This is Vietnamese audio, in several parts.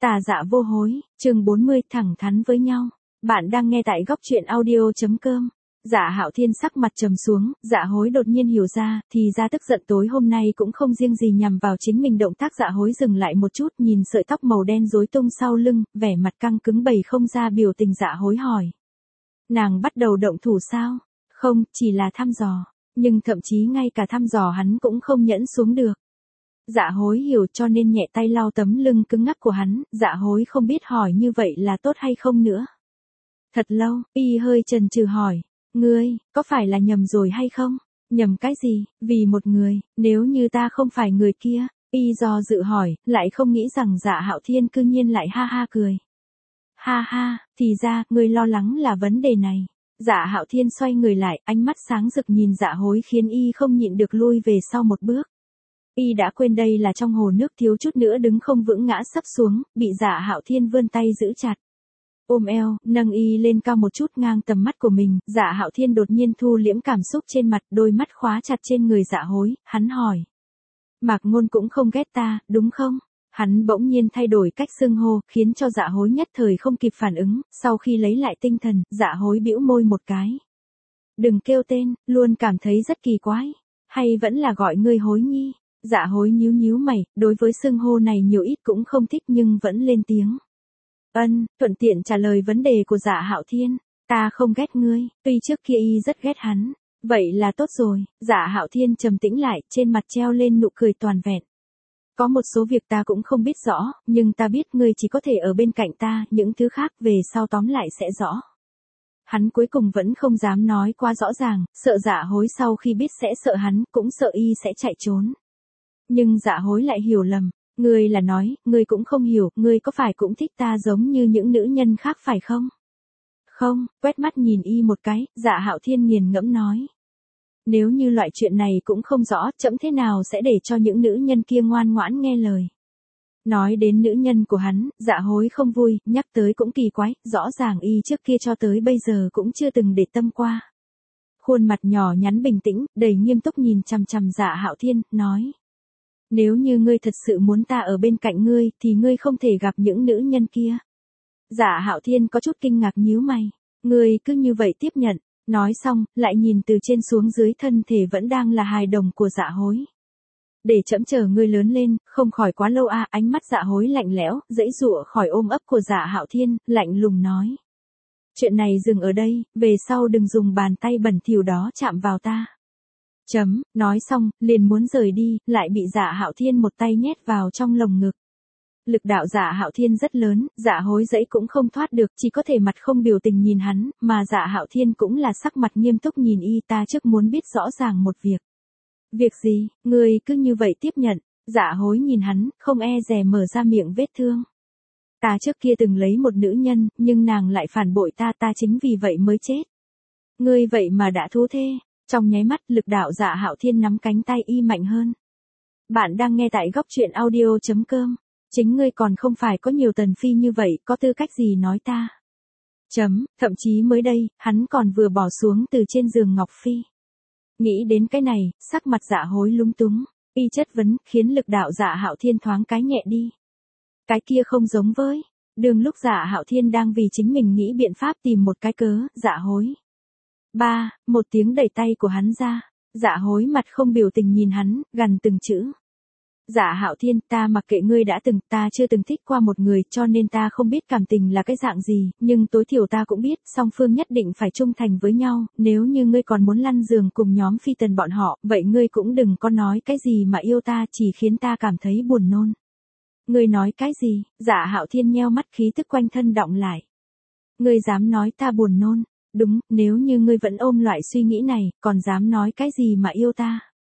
Tà dạ vô hối, chương 40 thẳng thắn với nhau. Bạn đang nghe tại góc truyện audio.com. Dạ Hạo Thiên sắc mặt trầm xuống, Dạ Hối đột nhiên hiểu ra, thì ra tức giận tối hôm nay cũng không riêng gì nhằm vào chính mình. Động tác Dạ Hối dừng lại một chút, nhìn sợi tóc màu đen rối tung sau lưng, vẻ mặt căng cứng bày không ra biểu tình. Dạ Hối hỏi. Nàng bắt đầu động thủ sao? Không, chỉ là thăm dò. Nhưng thậm chí ngay cả thăm dò hắn cũng không nhẫn xuống được. Dạ Hối hiểu cho nên nhẹ tay lau tấm lưng cứng ngắc của hắn. Dạ Hối không biết hỏi như vậy là tốt hay không nữa. Thật lâu, y hơi chần chừ hỏi. Ngươi, có phải là nhầm rồi hay không? Nhầm cái gì? Vì một người, nếu như ta không phải người kia. Y do dự hỏi, lại không nghĩ rằng Dạ Hạo Thiên cư nhiên lại ha ha cười. Ha ha, thì ra, ngươi lo lắng là vấn đề này. Dạ Hạo Thiên xoay người lại, ánh mắt sáng rực nhìn Dạ Hối khiến y không nhịn được lui về sau một bước. Y đã quên đây là trong hồ nước, thiếu chút nữa đứng không vững ngã sấp xuống, bị Dạ Hạo Thiên vươn tay giữ chặt. Ôm eo, nâng y lên cao một chút ngang tầm mắt của mình. Dạ Hạo Thiên đột nhiên thu liễm cảm xúc trên mặt, đôi mắt khóa chặt trên người Dạ Hối, hắn hỏi. Mạc Ngôn cũng không ghét ta, đúng không? Hắn bỗng nhiên thay đổi cách xưng hô, khiến cho Dạ Hối nhất thời không kịp phản ứng. Sau khi lấy lại tinh thần, Dạ Hối bĩu môi một cái. Đừng kêu tên, luôn cảm thấy rất kỳ quái. Hay vẫn là gọi ngươi Hối Nhi? Dạ Hối nhíu nhíu mày, đối với xưng hô này nhiều ít cũng không thích nhưng vẫn lên tiếng. Thuận tiện trả lời vấn đề của Dạ Hạo Thiên. Ta không ghét ngươi, tuy trước kia y rất ghét hắn. Vậy là tốt rồi. Dạ Hạo Thiên trầm tĩnh lại, trên mặt treo lên nụ cười toàn vẹn. Có một số việc ta cũng không biết rõ, nhưng ta biết ngươi chỉ có thể ở bên cạnh ta, những thứ khác về sau tóm lại sẽ rõ. Hắn cuối cùng vẫn không dám nói quá rõ ràng, sợ Dạ Hối sau khi biết sẽ sợ hắn, cũng sợ y sẽ chạy trốn. Nhưng Dạ Hối lại hiểu lầm. Ngươi là nói, ngươi cũng không hiểu, ngươi có phải cũng thích ta giống như những nữ nhân khác phải không? Không, quét mắt nhìn y một cái, Dạ Hạo Thiên nghiền ngẫm nói. Nếu như loại chuyện này cũng không rõ, trẫm thế nào sẽ để cho những nữ nhân kia ngoan ngoãn nghe lời. Nói đến nữ nhân của hắn, Dạ Hối không vui, nhắc tới cũng kỳ quái, rõ ràng y trước kia cho tới bây giờ cũng chưa từng để tâm qua. Khuôn mặt nhỏ nhắn bình tĩnh, đầy nghiêm túc nhìn chằm chằm Dạ Hạo Thiên, nói. Nếu như ngươi thật sự muốn ta ở bên cạnh ngươi, thì ngươi không thể gặp những nữ nhân kia. Dạ Hạo Thiên có chút kinh ngạc nhíu mày. Ngươi cứ như vậy tiếp nhận. Nói xong, lại nhìn từ trên xuống dưới thân thể vẫn đang là hài đồng của Dạ Hối. Để trẫm chờ ngươi lớn lên, không khỏi quá lâu à. Ánh mắt Dạ Hối lạnh lẽo, giãy giụa khỏi ôm ấp của Dạ Hạo Thiên, lạnh lùng nói. Chuyện này dừng ở đây, về sau đừng dùng bàn tay bẩn thỉu đó chạm vào ta. Nói xong, liền muốn rời đi, lại bị Dạ Hạo Thiên một tay nhét vào trong lồng ngực. Lực đạo Dạ Hạo Thiên rất lớn, Dạ Hối giãy cũng không thoát được, chỉ có thể mặt không biểu tình nhìn hắn, mà Dạ Hạo Thiên cũng là sắc mặt nghiêm túc nhìn y. Ta trước muốn biết rõ ràng một việc. Việc gì? Ngươi cứ như vậy tiếp nhận. Dạ Hối nhìn hắn, không e dè mở ra miệng vết thương. Ta trước kia từng lấy một nữ nhân, nhưng nàng lại phản bội ta, ta chính vì vậy mới chết. Ngươi vậy mà đã thú thê. Trong nháy mắt, lực đạo Dạ Hạo Thiên nắm cánh tay y mạnh hơn. Bạn đang nghe tại góc truyện audio.com. Chính ngươi còn không phải có nhiều tần phi như vậy, có tư cách gì nói ta. Thậm chí mới đây, hắn còn vừa bỏ xuống từ trên giường Ngọc Phi. Nghĩ đến cái này, sắc mặt Dạ Hối lúng túng. Y chất vấn, khiến lực đạo Dạ Hạo Thiên thoáng cái nhẹ đi. Cái kia không giống với. Đường lúc Dạ Hạo Thiên đang vì chính mình nghĩ biện pháp tìm một cái cớ, Dạ Hối. Một tiếng đẩy tay của hắn ra. Dạ Hối mặt không biểu tình nhìn hắn, gằn từng chữ. Dạ Hạo Thiên, ta mặc kệ ngươi đã từng, ta chưa từng thích qua một người, cho nên ta không biết cảm tình là cái dạng gì, nhưng tối thiểu ta cũng biết, song phương nhất định phải trung thành với nhau. Nếu như ngươi còn muốn lăn giường cùng nhóm Phi Tần bọn họ, vậy ngươi cũng đừng có nói cái gì mà yêu ta, chỉ khiến ta cảm thấy buồn nôn. Ngươi nói cái gì? Dạ Hạo Thiên nheo mắt, khí tức quanh thân đọng lại. Ngươi dám nói ta buồn nôn? Đúng, nếu như ngươi vẫn ôm loại suy nghĩ này, còn dám nói cái gì mà yêu ta?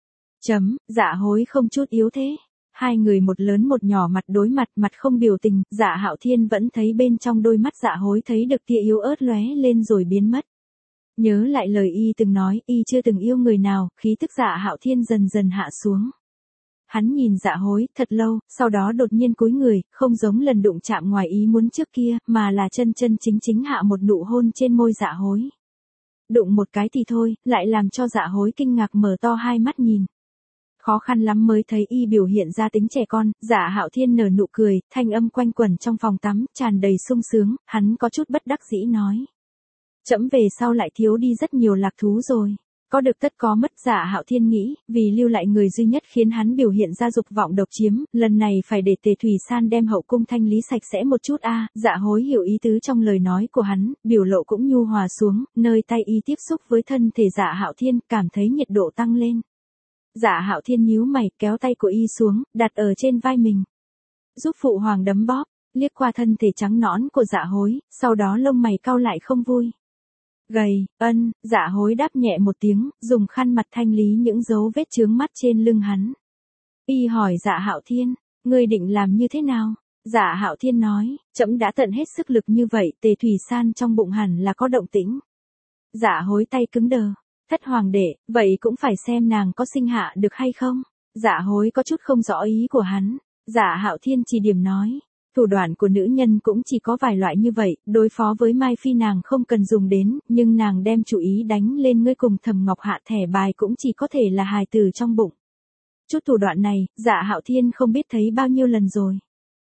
Dạ Hối không chút yếu thế. Hai người một lớn một nhỏ mặt đối mặt, mặt không biểu tình. Dạ Hạo Thiên vẫn thấy bên trong đôi mắt Dạ Hối thấy được tia yếu ớt lóe lên rồi biến mất. Nhớ lại lời y từng nói, y chưa từng yêu người nào, khí tức Dạ Hạo Thiên dần dần hạ xuống. Hắn nhìn Dạ Hối thật lâu, sau đó đột nhiên cúi người, không giống lần đụng chạm ngoài ý muốn trước kia, mà là chân chân chính chính hạ một nụ hôn trên môi Dạ Hối. Đụng một cái thì thôi, lại làm cho Dạ Hối kinh ngạc mở to hai mắt nhìn. khó khăn lắm mới thấy y biểu hiện ra tính trẻ con. Dạ Hạo Thiên nở nụ cười, thanh âm quanh quẩn trong phòng tắm, tràn đầy sung sướng, hắn có chút bất đắc dĩ nói. Trẫm về sau lại thiếu đi rất nhiều lạc thú rồi. Có được tất có mất. Dạ Hạo Thiên nghĩ, vì lưu lại người duy nhất khiến hắn biểu hiện ra dục vọng độc chiếm, lần này phải để Tề Thủy San đem hậu cung thanh lý sạch sẽ một chút a. Dạ Hối hiểu ý tứ trong lời nói của hắn, biểu lộ cũng nhu hòa xuống, nơi tay y tiếp xúc với thân thể Dạ Hạo Thiên, cảm thấy nhiệt độ tăng lên. Dạ Hạo Thiên nhíu mày, kéo tay của y xuống, đặt ở trên vai mình. Giúp phụ hoàng đấm bóp, liếc qua thân thể trắng nõn của Dạ Hối, sau đó lông mày cau lại không vui. Gầy, Dạ Hối đáp nhẹ một tiếng, dùng khăn mặt thanh lý những dấu vết chướng mắt trên lưng hắn. Y hỏi Dạ Hạo Thiên, ngươi định làm như thế nào? Dạ Hạo Thiên nói, trẫm đã tận hết sức lực như vậy, Tề Thủy San trong bụng hẳn là có động tĩnh. Dạ Hối tay cứng đờ, thất hoàng đệ, vậy cũng phải xem nàng có sinh hạ được hay không? Dạ Hối có chút không rõ ý của hắn. Dạ Hạo Thiên chỉ điểm nói. Thủ đoạn của nữ nhân cũng chỉ có vài loại như vậy, đối phó với Mai Phi nàng không cần dùng đến, nhưng nàng đem chủ ý đánh lên ngươi cùng Thẩm Ngọc Hạ thẻ bài cũng chỉ có thể là hài tử trong bụng. Chút thủ đoạn này, Dạ Hạo Thiên không biết thấy bao nhiêu lần rồi.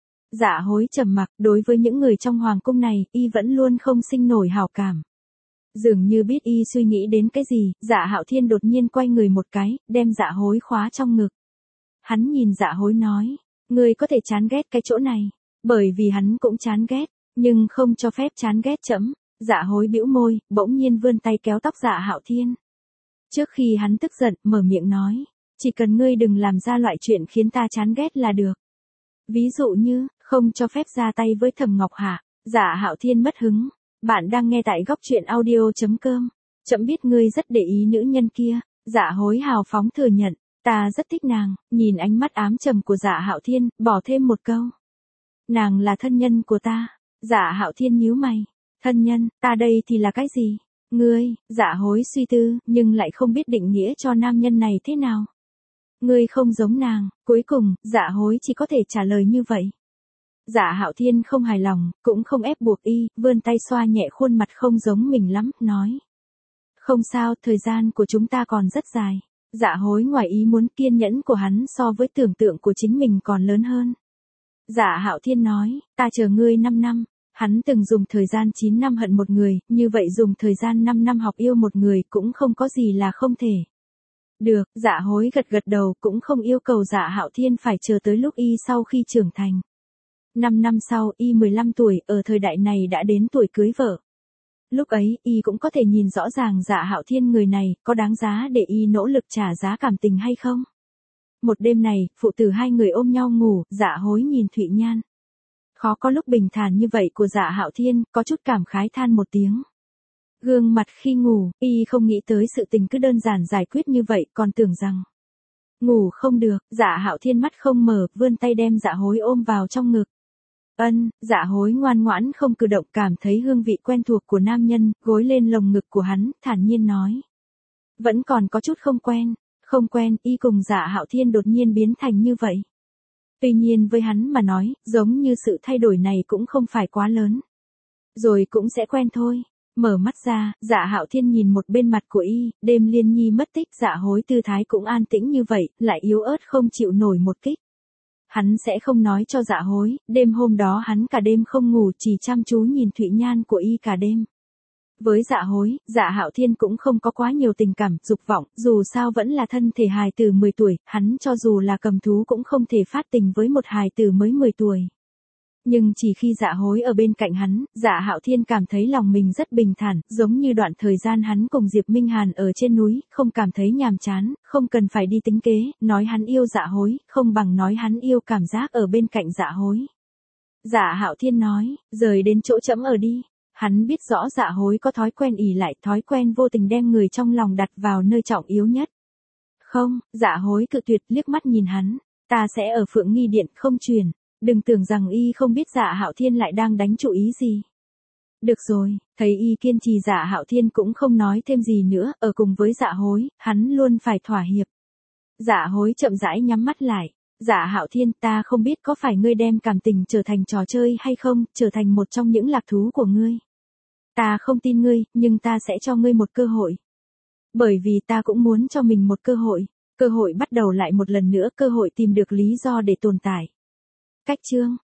Dạ Hối trầm mặc, đối với những người trong hoàng cung này, y vẫn luôn không sinh nổi hảo cảm. Dường như biết y suy nghĩ đến cái gì, Dạ Hạo Thiên đột nhiên quay người một cái, đem Dạ Hối khóa trong ngực. Hắn nhìn Dạ Hối nói, ngươi có thể chán ghét cái chỗ này. Bởi vì hắn cũng chán ghét, nhưng không cho phép chán ghét trẫm. Dạ Hối bĩu môi, bỗng nhiên vươn tay kéo tóc Dạ Hạo Thiên. Trước khi hắn tức giận, mở miệng nói, chỉ cần ngươi đừng làm ra loại chuyện khiến ta chán ghét là được. Ví dụ như, không cho phép ra tay với Thẩm Ngọc Hạ. Dạ Hạo Thiên mất hứng. Bạn đang nghe tại góc truyện audio.com. Trẫm biết ngươi rất để ý nữ nhân kia. Dạ Hối hào phóng thừa nhận, ta rất thích nàng. Nhìn ánh mắt ám trầm của Dạ Hạo Thiên, bỏ thêm một câu. Nàng là thân nhân của ta. Dạ Hạo Thiên nhíu mày. Thân nhân, ta đây thì là cái gì? Ngươi, Dạ Hối suy tư, nhưng lại không biết định nghĩa cho nam nhân này thế nào. Ngươi không giống nàng. Cuối cùng, Dạ Hối chỉ có thể trả lời như vậy. Dạ Hạo Thiên không hài lòng, cũng không ép buộc y, vươn tay xoa nhẹ khuôn mặt không giống mình lắm, nói. Không sao, thời gian của chúng ta còn rất dài. Dạ Hối ngoài ý muốn, kiên nhẫn của hắn so với tưởng tượng của chính mình còn lớn hơn. Dạ Hạo Thiên nói, ta chờ ngươi 5 năm. Hắn từng dùng thời gian 9 năm hận một người, như vậy dùng thời gian 5 năm học yêu một người cũng không có gì là không thể. Được, Dạ Hối gật gật đầu, cũng không yêu cầu Dạ Hạo Thiên phải chờ tới lúc y sau khi trưởng thành. 5 năm sau, y 15 tuổi, ở thời đại này đã đến tuổi cưới vợ. Lúc ấy, y cũng có thể nhìn rõ ràng Dạ Hạo Thiên người này, có đáng giá để y nỗ lực trả giá cảm tình hay không. Một đêm này, phụ tử hai người ôm nhau ngủ, Dạ Hối nhìn Thụy Nhan. Khó có lúc bình thản như vậy của Dạ Hạo Thiên, có chút cảm khái than một tiếng. Gương mặt khi ngủ, y không nghĩ tới sự tình cứ đơn giản giải quyết như vậy, còn tưởng rằng ngủ không được. Dạ Hạo Thiên mắt không mở, vươn tay đem Dạ Hối ôm vào trong ngực. Dạ Hối ngoan ngoãn không cử động, cảm thấy hương vị quen thuộc của nam nhân, gối lên lồng ngực của hắn, thản nhiên nói. Vẫn còn có chút không quen. Không quen, y cùng Dạ Hạo Thiên đột nhiên biến thành như vậy. Tuy nhiên với hắn mà nói, giống như sự thay đổi này cũng không phải quá lớn. Rồi cũng sẽ quen thôi. Mở mắt ra, Dạ Hạo Thiên nhìn một bên mặt của y, đêm Liên Nhi mất tích, Dạ Hối tư thái cũng an tĩnh như vậy, lại yếu ớt không chịu nổi một kích. Hắn sẽ không nói cho Dạ Hối, đêm hôm đó hắn cả đêm không ngủ, chỉ chăm chú nhìn Thụy Nhan của y cả đêm. Với Dạ Hối, Dạ Hạo Thiên cũng không có quá nhiều tình cảm, dục vọng, dù sao vẫn là thân thể hài tử 10 tuổi, hắn cho dù là cầm thú cũng không thể phát tình với một hài tử mới 10 tuổi. Nhưng chỉ khi Dạ Hối ở bên cạnh hắn, Dạ Hạo Thiên cảm thấy lòng mình rất bình thản, giống như đoạn thời gian hắn cùng Diệp Minh Hàn ở trên núi, không cảm thấy nhàm chán, không cần phải đi tính kế, nói hắn yêu Dạ Hối, không bằng nói hắn yêu cảm giác ở bên cạnh Dạ Hối. Dạ Hạo Thiên nói, rời đến chỗ trẫm ở đi. Hắn biết rõ Dạ Hối có thói quen ỷ lại, thói quen vô tình đem người trong lòng đặt vào nơi trọng yếu nhất. Không, Dạ Hối cự tuyệt, liếc mắt nhìn hắn, ta sẽ ở Phượng Nghi Điện, không truyền. Đừng tưởng rằng y không biết Dạ Hạo Thiên lại đang đánh chủ ý gì. Được rồi, thấy y kiên trì, Dạ Hạo Thiên cũng không nói thêm gì nữa, ở cùng với Dạ Hối, hắn luôn phải thỏa hiệp. Dạ Hối chậm rãi nhắm mắt lại. Dạ Hạo Thiên, ta không biết có phải ngươi đem cảm tình trở thành trò chơi hay không, trở thành một trong những lạc thú của ngươi. Ta không tin ngươi, nhưng ta sẽ cho ngươi một cơ hội. Bởi vì ta cũng muốn cho mình một cơ hội. Cơ hội bắt đầu lại một lần nữa, cơ hội tìm được lý do để tồn tại. Cách chương